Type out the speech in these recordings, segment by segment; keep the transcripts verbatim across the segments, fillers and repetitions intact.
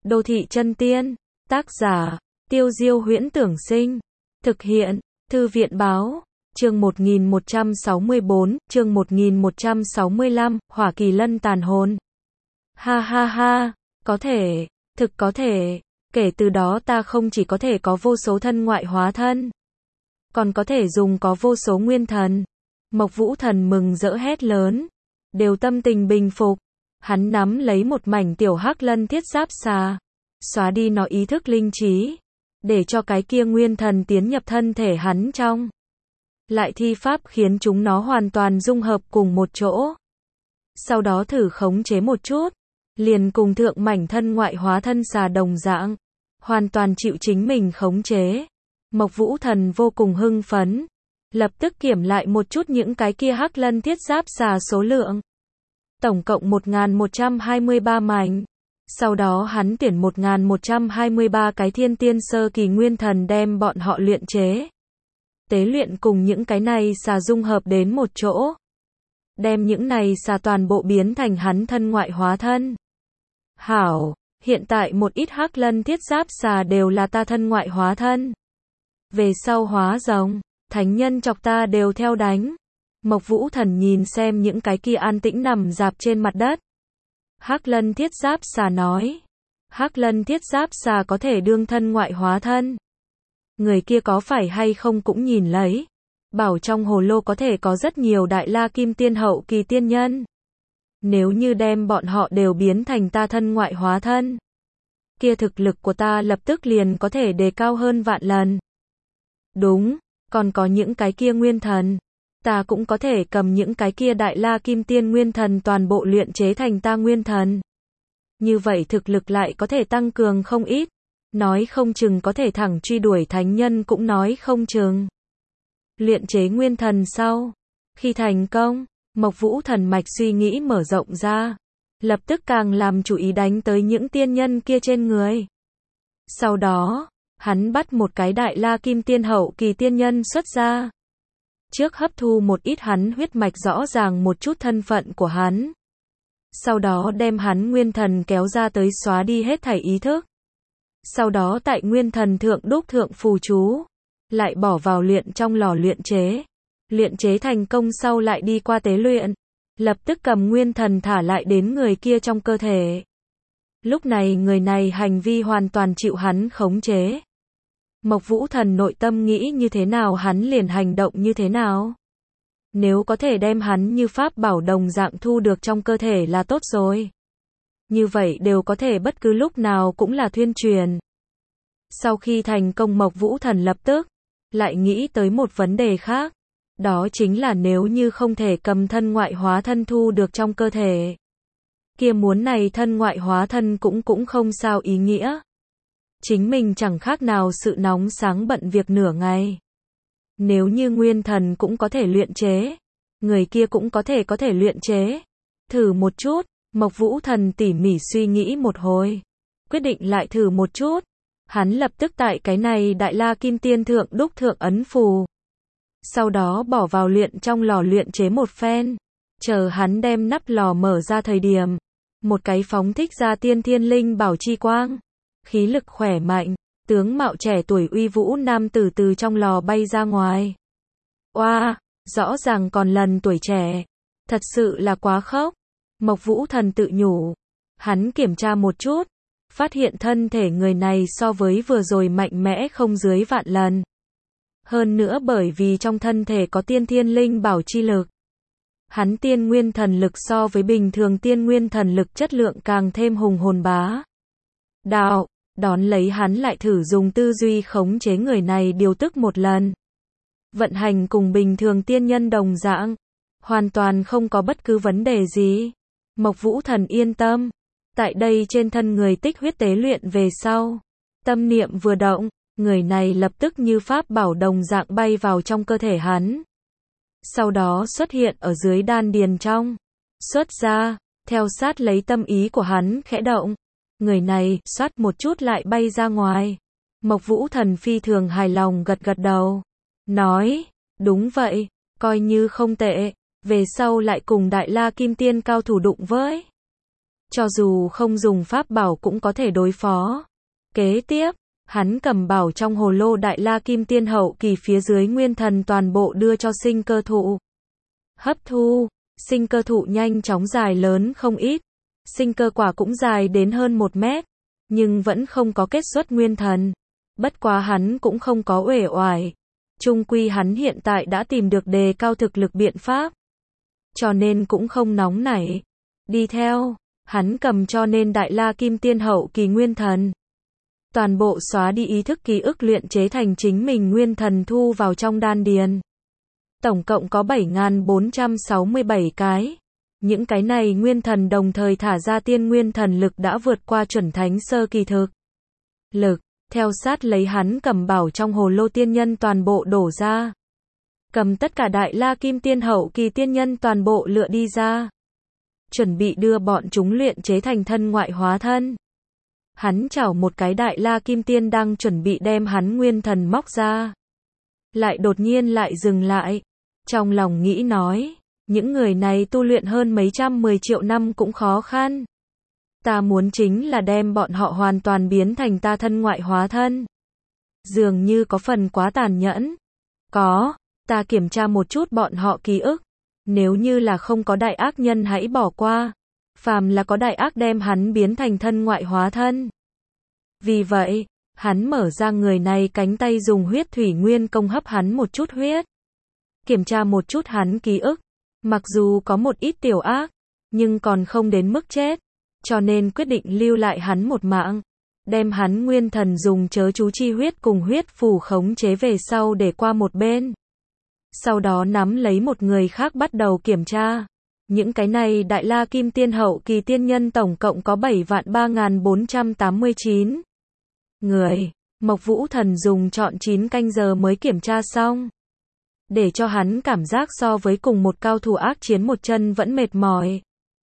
Đô thị chân tiên, tác giả, Tiêu Diêu Huyễn Tưởng Sinh, thực hiện, Thư viện Báo, chương một nghìn một trăm sáu mươi bốn, chương một nghìn một trăm sáu mươi lăm, Hỏa Kỳ Lân tàn hồn. Ha ha ha, có thể, thực có thể, kể từ đó ta không chỉ có thể có vô số thân ngoại hóa thân, còn có thể dùng có vô số nguyên thần. Mộc Vũ Thần mừng rỡ hét lớn, đều tâm tình bình phục. Hắn nắm lấy một mảnh tiểu hắc lân thiết giáp xà, xóa đi nó ý thức linh trí, để cho cái kia nguyên thần tiến nhập thân thể hắn trong. Lại thi pháp khiến chúng nó hoàn toàn dung hợp cùng một chỗ. Sau đó thử khống chế một chút, liền cùng thượng mảnh thân ngoại hóa thân xà đồng dạng, hoàn toàn chịu chính mình khống chế. Mộc Vũ Thần vô cùng hưng phấn, lập tức kiểm lại một chút những cái kia hắc lân thiết giáp xà số lượng. Tổng cộng một nghìn một trăm hai mươi ba mảnh. Sau đó hắn tuyển một nghìn một trăm hai mươi ba cái thiên tiên sơ kỳ nguyên thần đem bọn họ luyện chế. Tế luyện cùng những cái này xà dung hợp đến một chỗ. Đem những này xà toàn bộ biến thành hắn thân ngoại hóa thân. Hảo, hiện tại một ít hắc lân thiết giáp xà đều là ta thân ngoại hóa thân. Về sau hóa rồng, thánh nhân chọc ta đều theo đánh. Mộc Vũ Thần nhìn xem những cái kia an tĩnh nằm rạp trên mặt đất. Hắc lân thiết giáp xà nói. Hắc lân thiết giáp xà có thể đương thân ngoại hóa thân. Người kia có phải hay không cũng nhìn lấy. Bảo trong hồ lô có thể có rất nhiều đại la kim tiên hậu kỳ tiên nhân. Nếu như đem bọn họ đều biến thành ta thân ngoại hóa thân, kia thực lực của ta lập tức liền có thể đề cao hơn vạn lần. Đúng, còn có những cái kia nguyên thần. Ta cũng có thể cầm những cái kia đại la kim tiên nguyên thần toàn bộ luyện chế thành ta nguyên thần. Như vậy thực lực lại có thể tăng cường không ít. Nói không chừng có thể thẳng truy đuổi thánh nhân cũng nói không chừng. Luyện chế nguyên thần sau, khi thành công, Mộc Vũ Thần mạch suy nghĩ mở rộng ra. Lập tức càng làm chú ý đánh tới những tiên nhân kia trên người. Sau đó, hắn bắt một cái đại la kim tiên hậu kỳ tiên nhân xuất ra. Trước hấp thu một ít hắn huyết mạch rõ ràng một chút thân phận của hắn. Sau đó đem hắn nguyên thần kéo ra tới xóa đi hết thảy ý thức. Sau đó tại nguyên thần thượng đúc thượng phù chú. Lại bỏ vào luyện trong lò luyện chế. Luyện chế thành công sau lại đi qua tế luyện. Lập tức cầm nguyên thần thả lại đến người kia trong cơ thể. Lúc này người này hành vi hoàn toàn chịu hắn khống chế. Mộc Vũ Thần nội tâm nghĩ như thế nào hắn liền hành động như thế nào. Nếu có thể đem hắn như pháp bảo đồng dạng thu được trong cơ thể là tốt rồi. Như vậy đều có thể bất cứ lúc nào cũng là thuyên truyền. Sau khi thành công Mộc Vũ Thần lập tức lại nghĩ tới một vấn đề khác. Đó chính là nếu như không thể cầm thân ngoại hóa thân thu được trong cơ thể. Kia muốn này thân ngoại hóa thân cũng cũng không sao ý nghĩa. Chính mình chẳng khác nào sự nóng sáng bận việc nửa ngày. Nếu như nguyên thần cũng có thể luyện chế, người kia cũng có thể có thể luyện chế. Thử một chút, Mộc Vũ Thần tỉ mỉ suy nghĩ một hồi. Quyết định lại thử một chút. Hắn lập tức tại cái này đại la kim tiên thượng đúc thượng ấn phù. Sau đó bỏ vào luyện trong lò luyện chế một phen. Chờ hắn đem nắp lò mở ra thời điểm. Một cái phóng thích ra tiên thiên linh bảo chi quang. Khí lực khỏe mạnh, tướng mạo trẻ tuổi uy vũ nam tử từ trong lò bay ra ngoài. Oa, wow, rõ ràng còn lần tuổi trẻ. Thật sự là quá khốc. Mộc Vũ Thần tự nhủ. Hắn kiểm tra một chút. Phát hiện thân thể người này so với vừa rồi mạnh mẽ không dưới vạn lần. Hơn nữa bởi vì trong thân thể có tiên thiên linh bảo chi lực. Hắn tiên nguyên thần lực so với bình thường tiên nguyên thần lực chất lượng càng thêm hùng hồn bá. Đạo, đón lấy hắn lại thử dùng tư duy khống chế người này điều tức một lần. Vận hành cùng bình thường tiên nhân đồng dạng. Hoàn toàn không có bất cứ vấn đề gì. Mộc Vũ Thần yên tâm. Tại đây trên thân người tích huyết tế luyện về sau. Tâm niệm vừa động, người này lập tức như pháp bảo đồng dạng bay vào trong cơ thể hắn. Sau đó xuất hiện ở dưới đan điền trong. Xuất ra, theo sát lấy tâm ý của hắn khẽ động. Người này, xoát một chút lại bay ra ngoài. Mộc Vũ Thần phi thường hài lòng gật gật đầu. Nói, đúng vậy, coi như không tệ. Về sau lại cùng đại la kim tiên cao thủ đụng với. cho dù không dùng pháp bảo cũng có thể đối phó. Kế tiếp, hắn cầm bảo trong hồ lô Đại La Kim Tiên hậu kỳ phía dưới nguyên thần toàn bộ đưa cho sinh cơ thụ. Hấp thu, sinh cơ thụ nhanh chóng dài lớn không ít, sinh cơ quả cũng dài đến hơn một mét, nhưng vẫn không có kết xuất nguyên thần. Bất quá hắn cũng không có uể oải, chung quy hắn hiện tại đã tìm được đề cao thực lực biện pháp, cho nên cũng không nóng nảy. Đi theo, hắn cầm cho nên Đại La Kim Tiên hậu kỳ nguyên thần. Toàn bộ xóa đi ý thức ký ức luyện chế thành chính mình nguyên thần thu vào trong đan điền. Tổng cộng có bảy nghìn bốn trăm sáu mươi bảy cái. Những cái này nguyên thần đồng thời thả ra tiên nguyên thần lực đã vượt qua chuẩn thánh sơ kỳ thực lực. Theo sát lấy hắn cầm bảo trong hồ lô tiên nhân toàn bộ đổ ra. Cầm tất cả Đại La Kim Tiên hậu kỳ tiên nhân toàn bộ lựa đi ra. Chuẩn bị đưa bọn chúng luyện chế thành thân ngoại hóa thân. Hắn chảo một cái Đại La Kim Tiên đang chuẩn bị đem hắn nguyên thần móc ra. Lại đột nhiên lại dừng lại. Trong lòng nghĩ nói, những người này tu luyện hơn mấy trăm mười triệu năm cũng khó khăn. Ta muốn chính là đem bọn họ hoàn toàn biến thành ta thân ngoại hóa thân. Dường như có phần quá tàn nhẫn. Có, ta kiểm tra một chút bọn họ ký ức. Nếu như là không có đại ác nhân hãy bỏ qua. Phàm là có đại ác đem hắn biến thành thân ngoại hóa thân. Vì vậy, hắn mở ra người này cánh tay dùng huyết thủy nguyên công hấp hắn một chút huyết. Kiểm tra một chút hắn ký ức. Mặc dù có một ít tiểu ác, nhưng còn không đến mức chết. Cho nên quyết định lưu lại hắn một mạng. Đem hắn nguyên thần dùng chớ chú chi huyết cùng huyết phù khống chế về sau để qua một bên. Sau đó nắm lấy một người khác bắt đầu kiểm tra. Những cái này Đại La Kim Tiên hậu kỳ tiên nhân tổng cộng có bảy vạn ba nghìn bốn trăm tám mươi chín người. Mộc Vũ Thần dùng trọn chín canh giờ mới kiểm tra xong. Để cho hắn cảm giác so với cùng một cao thủ ác chiến một chân vẫn mệt mỏi.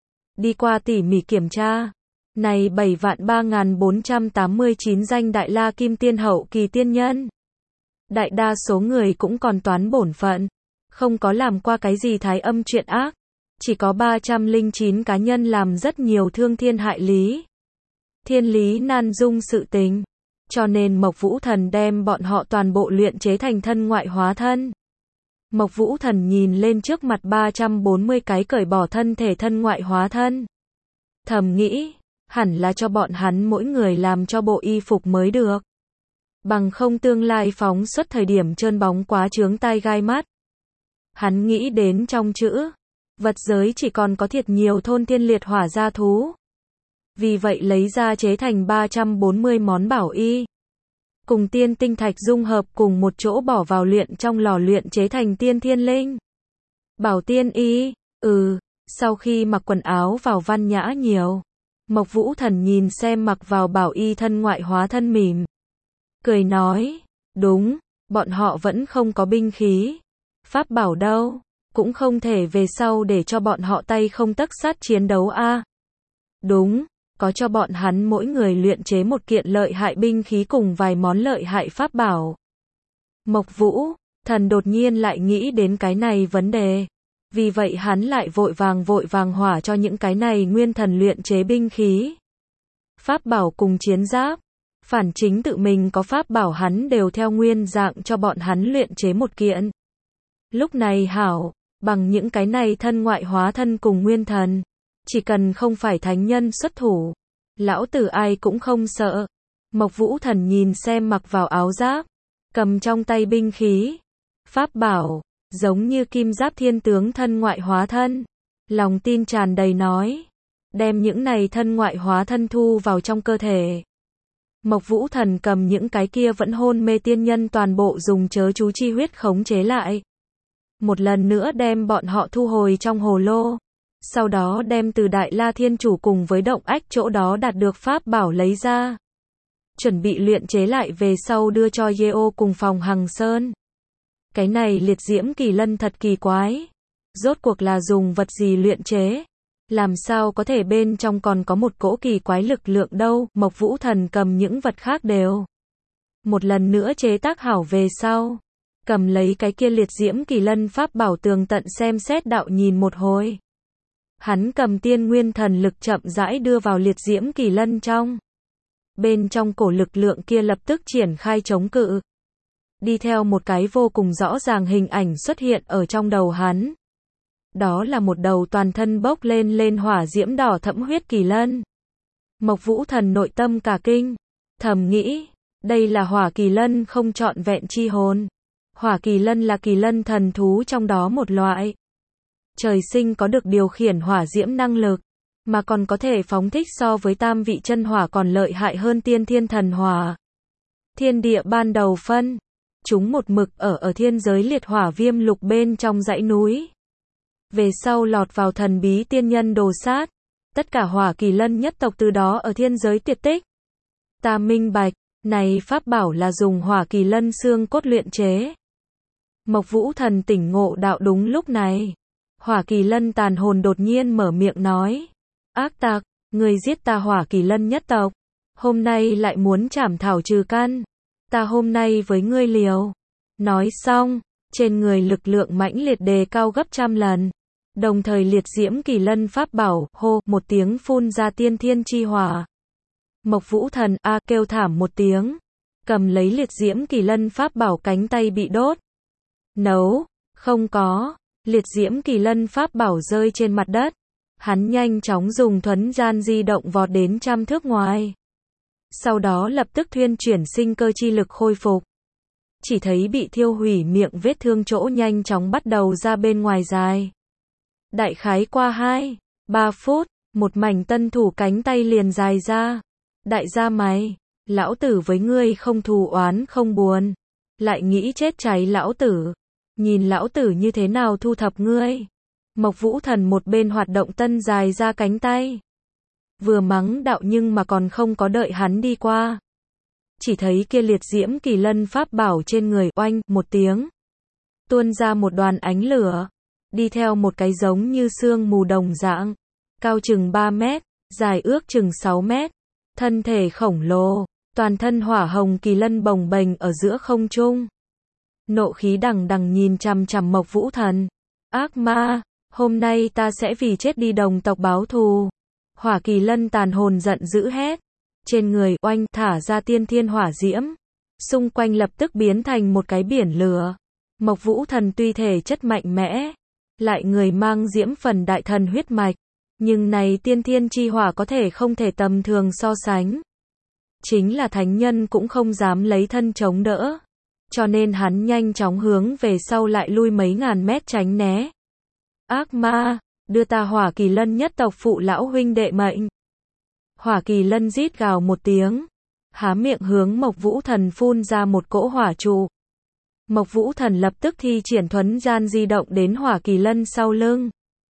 Đi qua tỉ mỉ kiểm tra. Này bảy vạn ba nghìn bốn trăm tám mươi chín danh Đại La Kim Tiên hậu kỳ tiên nhân. Đại đa số người cũng còn toán bổn phận. Không có làm qua cái gì thái âm chuyện ác. Chỉ có ba trăm lẻ chín cá nhân làm rất nhiều thương thiên hại lý. Thiên lý nan dung sự tình. Cho nên Mộc Vũ Thần đem bọn họ toàn bộ luyện chế thành thân ngoại hóa thân. Mộc Vũ Thần nhìn lên trước mặt ba trăm bốn mươi cái cởi bỏ thân thể thân ngoại hóa thân. Thầm nghĩ, hẳn là cho bọn hắn mỗi người làm cho bộ y phục mới được. Bằng không tương lai phóng xuất thời điểm trơn bóng quá chướng tai gai mắt. Hắn nghĩ đến trong chữ, vật giới chỉ còn có thiệt nhiều thôn thiên liệt hỏa gia thú. Vì vậy lấy ra chế thành ba trăm bốn mươi món bảo y. Cùng tiên tinh thạch dung hợp cùng một chỗ bỏ vào luyện trong lò luyện chế thành tiên thiên linh. Bảo tiên y, ừ, sau khi mặc quần áo vào văn nhã nhiều. Mộc Vũ Thần nhìn xem mặc vào bảo y thân ngoại hóa thân mỉm. Cười nói, đúng, bọn họ vẫn không có binh khí. Pháp bảo đâu, cũng không thể về sau để cho bọn họ tay không tấc sắt chiến đấu a. À. Đúng, có cho bọn hắn mỗi người luyện chế một kiện lợi hại binh khí cùng vài món lợi hại pháp bảo. Mộc Vũ Thần đột nhiên lại nghĩ đến cái này vấn đề. Vì vậy hắn lại vội vàng vội vàng hỏa cho những cái này nguyên thần luyện chế binh khí. Pháp bảo cùng chiến giáp. Phản chính tự mình có pháp bảo hắn đều theo nguyên dạng cho bọn hắn luyện chế một kiện. Lúc này hảo, bằng những cái này thân ngoại hóa thân cùng nguyên thần. Chỉ cần không phải thánh nhân xuất thủ. Lão tử ai cũng không sợ. Mộc Vũ Thần nhìn xem mặc vào áo giáp. Cầm trong tay binh khí. Pháp bảo. Giống như kim giáp thiên tướng thân ngoại hóa thân. Lòng tin tràn đầy nói. Đem những này thân ngoại hóa thân thu vào trong cơ thể. Mộc Vũ Thần cầm những cái kia vẫn hôn mê tiên nhân toàn bộ dùng chớ chú chi huyết khống chế lại. Một lần nữa đem bọn họ thu hồi trong hồ lô. Sau đó đem từ Đại La Thiên Chủ cùng với động ách chỗ đó đạt được pháp bảo lấy ra. Chuẩn bị luyện chế lại về sau đưa cho Yeo cùng Phòng Hằng Sơn. Cái này liệt diễm kỳ lân thật kỳ quái. Rốt cuộc là dùng vật gì luyện chế? Làm sao có thể bên trong còn có một cỗ kỳ quái lực lượng đâu? Mộc Vũ Thần cầm những vật khác đều. Một lần nữa chế tác hảo về sau. Cầm lấy cái kia liệt diễm kỳ lân pháp bảo tường tận xem xét đạo nhìn một hồi. Hắn cầm tiên nguyên thần lực chậm rãi đưa vào liệt diễm kỳ lân trong. Bên trong cổ lực lượng kia lập tức triển khai chống cự. Đi theo một cái vô cùng rõ ràng hình ảnh xuất hiện ở trong đầu hắn. Đó là một đầu toàn thân bốc lên lên hỏa diễm đỏ thẫm huyết kỳ lân. Mộc Vũ Thần nội tâm cả kinh, thầm nghĩ, đây là hỏa kỳ lân không trọn vẹn chi hồn. Hỏa kỳ lân là kỳ lân thần thú trong đó một loại. Trời sinh có được điều khiển hỏa diễm năng lực, mà còn có thể phóng thích so với tam vị chân hỏa còn lợi hại hơn tiên thiên thần hỏa. Thiên địa ban đầu phân, chúng một mực ở ở thiên giới liệt hỏa viêm lục bên trong dãy núi. Về sau lọt vào thần bí tiên nhân đồ sát, tất cả hỏa kỳ lân nhất tộc từ đó ở thiên giới tuyệt tích. Ta minh bạch, này pháp bảo là dùng hỏa kỳ lân xương cốt luyện chế. Mộc Vũ Thần tỉnh ngộ đạo đúng lúc này. Hỏa kỳ lân tàn hồn đột nhiên mở miệng nói. Ác tặc, người giết ta hỏa kỳ lân nhất tộc. Hôm nay lại muốn trảm thảo trừ căn. Ta hôm nay với ngươi liều. Nói xong, trên người lực lượng mãnh liệt đề cao gấp trăm lần. Đồng thời liệt diễm kỳ lân pháp bảo, hô, một tiếng phun ra tiên thiên chi hỏa. Mộc Vũ Thần, a, kêu thảm một tiếng. Cầm lấy liệt diễm kỳ lân pháp bảo cánh tay bị đốt. Nấu, không có. Liệt diễm kỳ lân pháp bảo rơi trên mặt đất. Hắn nhanh chóng dùng thuấn gian di động vọt đến trăm thước ngoài. Sau đó lập tức thuyên chuyển sinh cơ chi lực khôi phục. Chỉ thấy bị thiêu hủy miệng vết thương chỗ nhanh chóng bắt đầu ra bên ngoài dài. Đại khái qua hai, ba phút, một mảnh tân thủ cánh tay liền dài ra. Đại gia mày, lão tử với ngươi không thù oán không buồn. Lại nghĩ chết cháy lão tử. Nhìn lão tử như thế nào thu thập ngươi. Mộc Vũ Thần một bên hoạt động tân dài ra cánh tay. Vừa mắng đạo nhưng mà còn không có đợi hắn đi qua. Chỉ thấy kia liệt diễm kỳ lân pháp bảo trên người oanh một tiếng. Tuôn ra một đoàn ánh lửa. Đi theo một cái giống như sương mù đồng dạng. Cao chừng ba mét, dài ước chừng sáu mét. Thân thể khổng lồ, toàn thân hỏa hồng kỳ lân bồng bềnh ở giữa không trung. Nộ khí đằng đằng nhìn chằm chằm Mộc Vũ Thần. Ác ma, hôm nay ta sẽ vì chết đi đồng tộc báo thù. Hỏa kỳ lân tàn hồn giận dữ hét. Trên người oanh thả ra tiên thiên hỏa diễm. Xung quanh lập tức biến thành một cái biển lửa. Mộc Vũ Thần tuy thể chất mạnh mẽ, lại người mang diễm phần đại thần huyết mạch. Nhưng này tiên thiên chi hỏa có thể không thể tầm thường so sánh. Chính là thánh nhân cũng không dám lấy thân chống đỡ. Cho nên hắn nhanh chóng hướng về sau lại lui mấy ngàn mét tránh né. Ác ma, đưa ta hỏa kỳ lân nhất tộc phụ lão huynh đệ mệnh. Hỏa kỳ lân rít gào một tiếng. Há miệng hướng Mộc Vũ Thần phun ra một cỗ hỏa trụ. Mộc Vũ Thần lập tức thi triển thuấn gian di động đến hỏa kỳ lân sau lưng.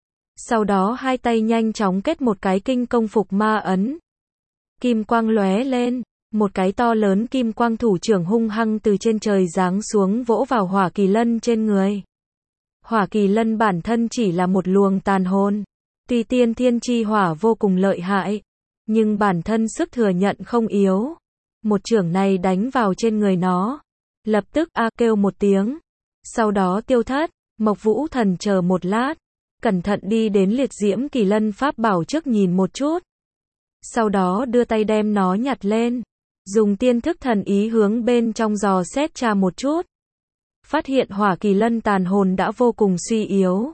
Sau đó hai tay nhanh chóng kết một cái kinh công phục ma ấn. Kim quang lóe lên, một cái to lớn kim quang thủ trưởng hung hăng từ trên trời giáng xuống vỗ vào hỏa kỳ lân trên người. Hỏa kỳ lân bản thân chỉ là một luồng tàn hồn. Tuy tiên thiên chi hỏa vô cùng lợi hại, nhưng bản thân sức thừa nhận không yếu. Một chưởng này đánh vào trên người nó. Lập tức a kêu một tiếng. Sau đó tiêu thất, Mộc Vũ Thần chờ một lát. Cẩn thận đi đến liệt diễm kỳ lân pháp bảo trước nhìn một chút. Sau đó đưa tay đem nó nhặt lên. Dùng tiên thức thần ý hướng bên trong dò xét tra một chút. Phát hiện hỏa kỳ lân tàn hồn đã vô cùng suy yếu.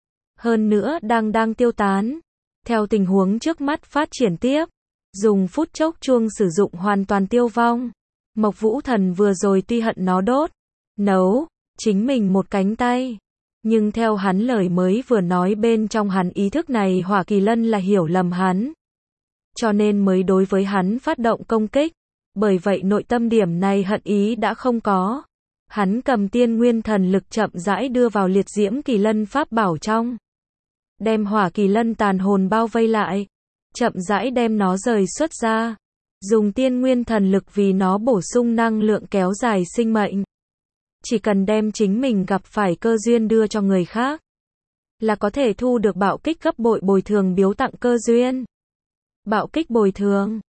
Hơn nữa đang đang tiêu tán. Theo tình huống trước mắt phát triển tiếp. Dùng phút chốc chuông sử dụng hoàn toàn tiêu vong. Mộc Vũ Thần vừa rồi tuy hận nó đốt, nấu, chính mình một cánh tay. Nhưng theo hắn lời mới vừa nói bên trong hắn ý thức này hỏa kỳ lân là hiểu lầm hắn. Cho nên mới đối với hắn phát động công kích. Bởi vậy nội tâm điểm này hận ý đã không có. Hắn cầm tiên nguyên thần lực chậm rãi đưa vào liệt diễm kỳ lân pháp bảo trong. Đem hỏa kỳ lân tàn hồn bao vây lại. Chậm rãi đem nó rời xuất ra. Dùng tiên nguyên thần lực vì nó bổ sung năng lượng kéo dài sinh mệnh. Chỉ cần đem chính mình gặp phải cơ duyên đưa cho người khác. Là có thể thu được bạo kích gấp bội bồi thường biếu tặng cơ duyên. Bạo kích bồi thường.